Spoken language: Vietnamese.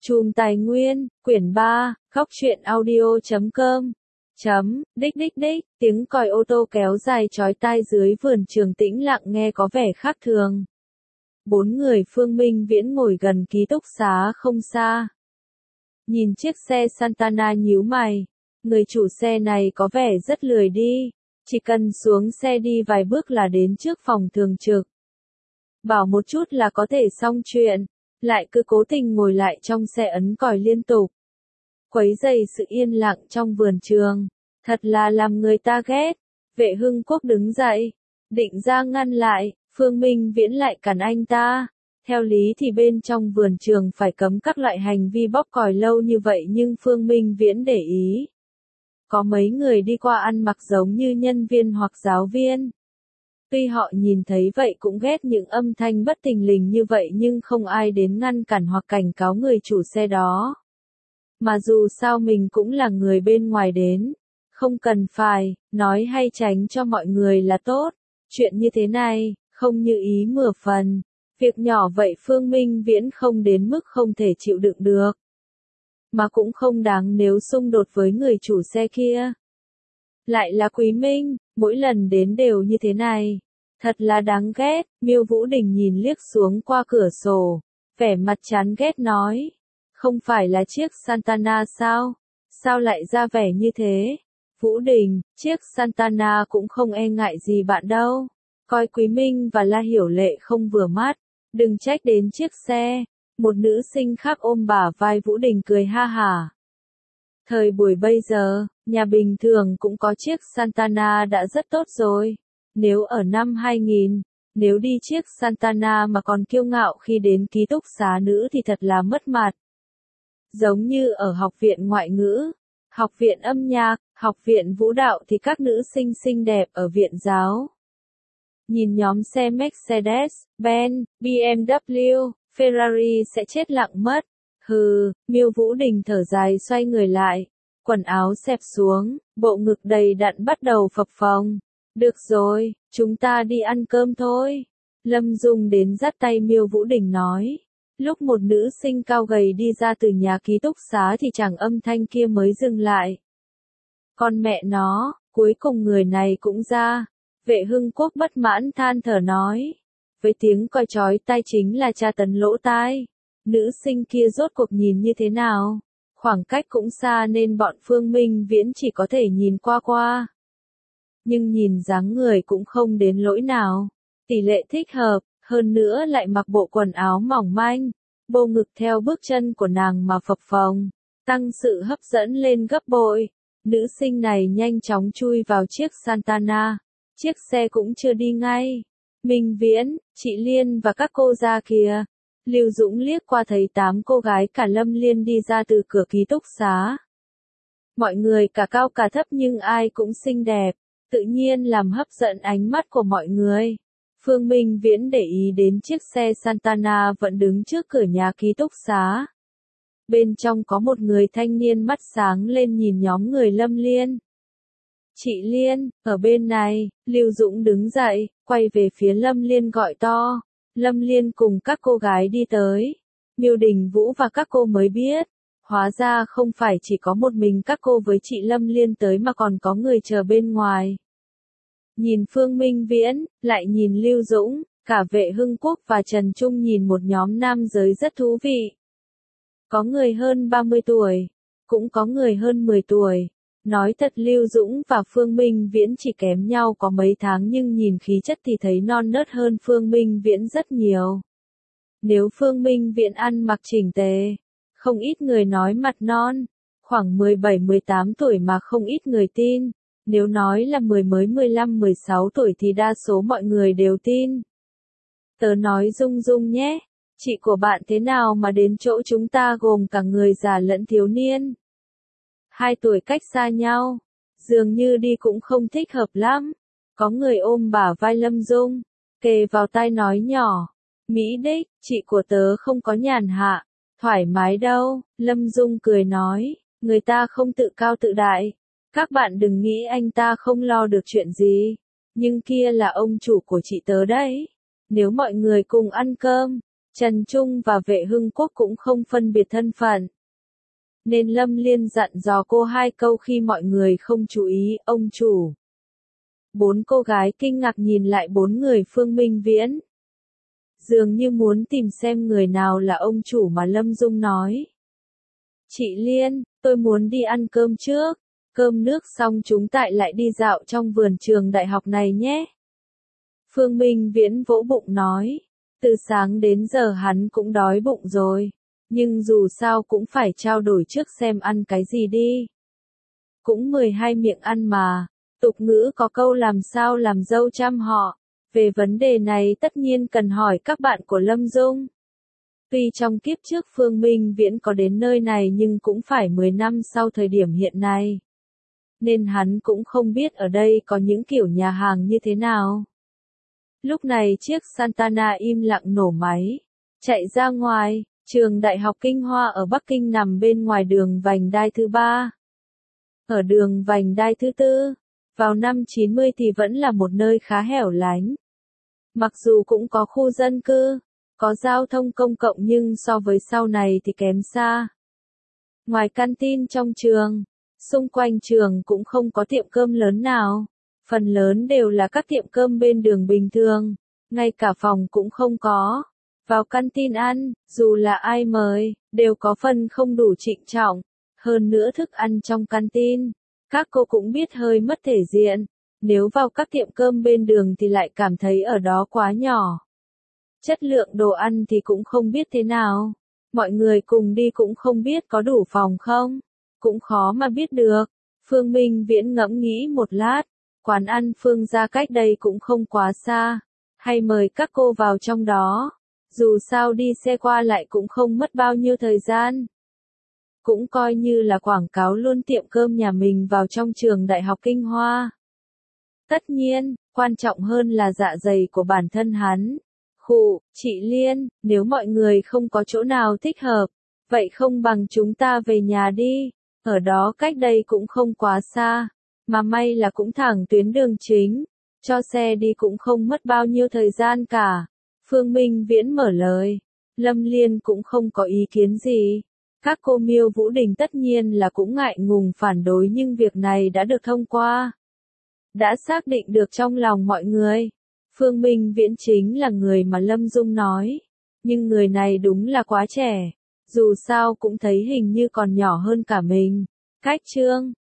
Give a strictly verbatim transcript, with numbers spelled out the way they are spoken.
Chùm Tài Nguyên, quyển ba, góc truyện audio chấm com. Chấm, đích đích đích, tiếng còi ô tô kéo dài chói tai dưới vườn trường tĩnh lặng nghe có vẻ khác thường. Bốn người Phương Minh Viễn ngồi gần ký túc xá không xa. Nhìn chiếc xe Santana nhíu mày. Người chủ xe này có vẻ rất lười đi. Chỉ cần xuống xe đi vài bước là đến trước phòng thường trực. Bảo một chút là có thể xong chuyện. Lại cứ cố tình ngồi lại trong xe ấn còi liên tục. Quấy rầy sự yên lặng trong vườn trường. Thật là làm người ta ghét. Vệ Hưng Quốc đứng dậy. Định ra ngăn lại. Phương Minh Viễn lại cản anh ta. Theo lý thì bên trong vườn trường phải cấm các loại hành vi bóp còi lâu như vậy nhưng Phương Minh Viễn để ý. Có mấy người đi qua ăn mặc giống như nhân viên hoặc giáo viên. Tuy họ nhìn thấy vậy cũng ghét những âm thanh bất thình lình như vậy nhưng không ai đến ngăn cản hoặc cảnh cáo người chủ xe đó. Mà dù sao mình cũng là người bên ngoài đến. Không cần phải, nói hay tránh cho mọi người là tốt. Chuyện như thế này, không như ý mửa phần. Việc nhỏ vậy Phương Minh Viễn không đến mức không thể chịu đựng được. Mà cũng không đáng nếu xung đột với người chủ xe kia. Lại là Quý Minh, mỗi lần đến đều như thế này. Thật là đáng ghét, Miêu Vũ Đình nhìn liếc xuống qua cửa sổ. Vẻ mặt chán ghét nói. Không phải là chiếc Santana sao? Sao lại ra vẻ như thế? Vũ Đình, chiếc Santana cũng không e ngại gì bạn đâu. Coi Quý Minh và La Hiểu Lệ không vừa mắt. Đừng trách đến chiếc xe. Một nữ sinh khác ôm bả vai Vũ Đình cười ha hả. Thời buổi bây giờ, nhà bình thường cũng có chiếc Santana đã rất tốt rồi. Nếu ở năm hai nghìn, nếu đi chiếc Santana mà còn kiêu ngạo khi đến ký túc xá nữ thì thật là mất mặt. Giống như ở học viện ngoại ngữ, học viện âm nhạc, học viện vũ đạo thì các nữ sinh xinh đẹp ở viện giáo. Nhìn nhóm xe Mercedes, Benz, B M W, Ferrari sẽ chết lặng mất. Hừ, Miêu Vũ Đình thở dài xoay người lại. Quần áo xẹp xuống, bộ ngực đầy đặn bắt đầu phập phồng. Được rồi, chúng ta đi ăn cơm thôi. Lâm Dung đến dắt tay Miêu Vũ Đình nói. Lúc một nữ sinh cao gầy đi ra từ nhà ký túc xá thì chàng âm thanh kia mới dừng lại. Con mẹ nó, cuối cùng người này cũng ra. Vệ Hưng Quốc bất mãn than thở nói. Với tiếng còi chói tai chính là tra tấn lỗ tai. Nữ sinh kia rốt cuộc nhìn như thế nào? Khoảng cách cũng xa nên bọn Phương Minh Viễn chỉ có thể nhìn qua qua. Nhưng nhìn dáng người cũng không đến lỗi nào. Tỷ lệ thích hợp, hơn nữa lại mặc bộ quần áo mỏng manh. Bô ngực theo bước chân của nàng mà phập phồng. Tăng sự hấp dẫn lên gấp bội. Nữ sinh này nhanh chóng chui vào chiếc Santana. Chiếc xe cũng chưa đi ngay. Minh Viễn, chị Liên và các cô ra kìa. Lưu Dũng liếc qua thấy tám cô gái cả Lâm Liên đi ra từ cửa ký túc xá. Mọi người cả cao cả thấp nhưng ai cũng xinh đẹp, tự nhiên làm hấp dẫn ánh mắt của mọi người. Phương Minh Viễn để ý đến chiếc xe Santana vẫn đứng trước cửa nhà ký túc xá. Bên trong có một người thanh niên mắt sáng lên nhìn nhóm người Lâm Liên. Chị Liên, ở bên này, Lưu Dũng đứng dậy, quay về phía Lâm Liên gọi to. Lâm Liên cùng các cô gái đi tới. Miêu Đình Vũ và các cô mới biết. Hóa ra không phải chỉ có một mình các cô với chị Lâm Liên tới mà còn có người chờ bên ngoài. Nhìn Phương Minh Viễn, lại nhìn Lưu Dũng, cả Vệ Hưng Quốc và Trần Trung nhìn một nhóm nam giới rất thú vị. Có người hơn ba mươi tuổi, cũng có người hơn mười tuổi. Nói thật Lưu Dũng và Phương Minh Viễn chỉ kém nhau có mấy tháng nhưng nhìn khí chất thì thấy non nớt hơn Phương Minh Viễn rất nhiều. Nếu Phương Minh Viễn ăn mặc chỉnh tề, không ít người nói mặt non, khoảng mười bảy mười tám tuổi mà không ít người tin. Nếu nói là mười mới mười lăm mười sáu tuổi thì đa số mọi người đều tin. Tớ nói Dung Dung nhé, chị của bạn thế nào mà đến chỗ chúng ta gồm cả người già lẫn thiếu niên. Hai tuổi cách xa nhau, dường như đi cũng không thích hợp lắm. Có người ôm bả vai Lâm Dung, kề vào tai nói nhỏ. Mỹ đích, chị của tớ không có nhàn hạ, thoải mái đâu. Lâm Dung cười nói, người ta không tự cao tự đại. Các bạn đừng nghĩ anh ta không lo được chuyện gì. Nhưng kia là ông chủ của chị tớ đấy. Nếu mọi người cùng ăn cơm, Trần Trung và Vệ Hưng Quốc cũng không phân biệt thân phận. Nên Lâm Liên dặn dò cô hai câu khi mọi người không chú ý, ông chủ. Bốn cô gái kinh ngạc nhìn lại bốn người Phương Minh Viễn. Dường như muốn tìm xem người nào là ông chủ mà Lâm Dung nói. Chị Liên, tôi muốn đi ăn cơm trước. Cơm nước xong chúng tại lại đi dạo trong vườn trường đại học này nhé. Phương Minh Viễn vỗ bụng nói. Từ sáng đến giờ hắn cũng đói bụng rồi. Nhưng dù sao cũng phải trao đổi trước xem ăn cái gì đi. Cũng mười hai miệng ăn mà. Tục ngữ có câu làm sao làm dâu trăm họ. Về vấn đề này tất nhiên cần hỏi các bạn của Lâm Dung. Tuy trong kiếp trước Phương Minh Viễn có đến nơi này nhưng cũng phải mười năm sau thời điểm hiện nay. Nên hắn cũng không biết ở đây có những kiểu nhà hàng như thế nào. Lúc này chiếc Santana im lặng nổ máy. Chạy ra ngoài, trường Đại học Kinh Hoa ở Bắc Kinh nằm bên ngoài đường vành đai thứ ba. Ở đường vành đai thứ tư, vào năm chín mươi thì vẫn là một nơi khá hẻo lánh. Mặc dù cũng có khu dân cư, có giao thông công cộng nhưng so với sau này thì kém xa. Ngoài canteen trong trường, xung quanh trường cũng không có tiệm cơm lớn nào. Phần lớn đều là các tiệm cơm bên đường bình thường, ngay cả phòng cũng không có. Vào canteen ăn, dù là ai mời, đều có phần không đủ trịnh trọng. Hơn nữa thức ăn trong canteen, các cô cũng biết hơi mất thể diện. Nếu vào các tiệm cơm bên đường thì lại cảm thấy ở đó quá nhỏ. Chất lượng đồ ăn thì cũng không biết thế nào. Mọi người cùng đi cũng không biết có đủ phòng không. Cũng khó mà biết được. Phương Minh Viễn ngẫm nghĩ một lát. Quán ăn Phương gia cách đây cũng không quá xa. Hay mời các cô vào trong đó. Dù sao đi xe qua lại cũng không mất bao nhiêu thời gian. Cũng coi như là quảng cáo luôn tiệm cơm nhà mình vào trong trường Đại học Kinh Hoa. Tất nhiên, quan trọng hơn là dạ dày của bản thân hắn. Khụ, chị Liên, nếu mọi người không có chỗ nào thích hợp, vậy không bằng chúng ta về nhà đi. Ở đó cách đây cũng không quá xa. Mà may là cũng thẳng tuyến đường chính. Cho xe đi cũng không mất bao nhiêu thời gian cả. Phương Minh Viễn mở lời. Lâm Liên cũng không có ý kiến gì. Các cô Miêu Vũ Đình tất nhiên là cũng ngại ngùng phản đối nhưng việc này đã được thông qua. Đã xác định được trong lòng mọi người. Phương Minh Viễn chính là người mà Lâm Dung nói. Nhưng người này đúng là quá trẻ. Dù sao cũng thấy hình như còn nhỏ hơn cả mình. Cách trương.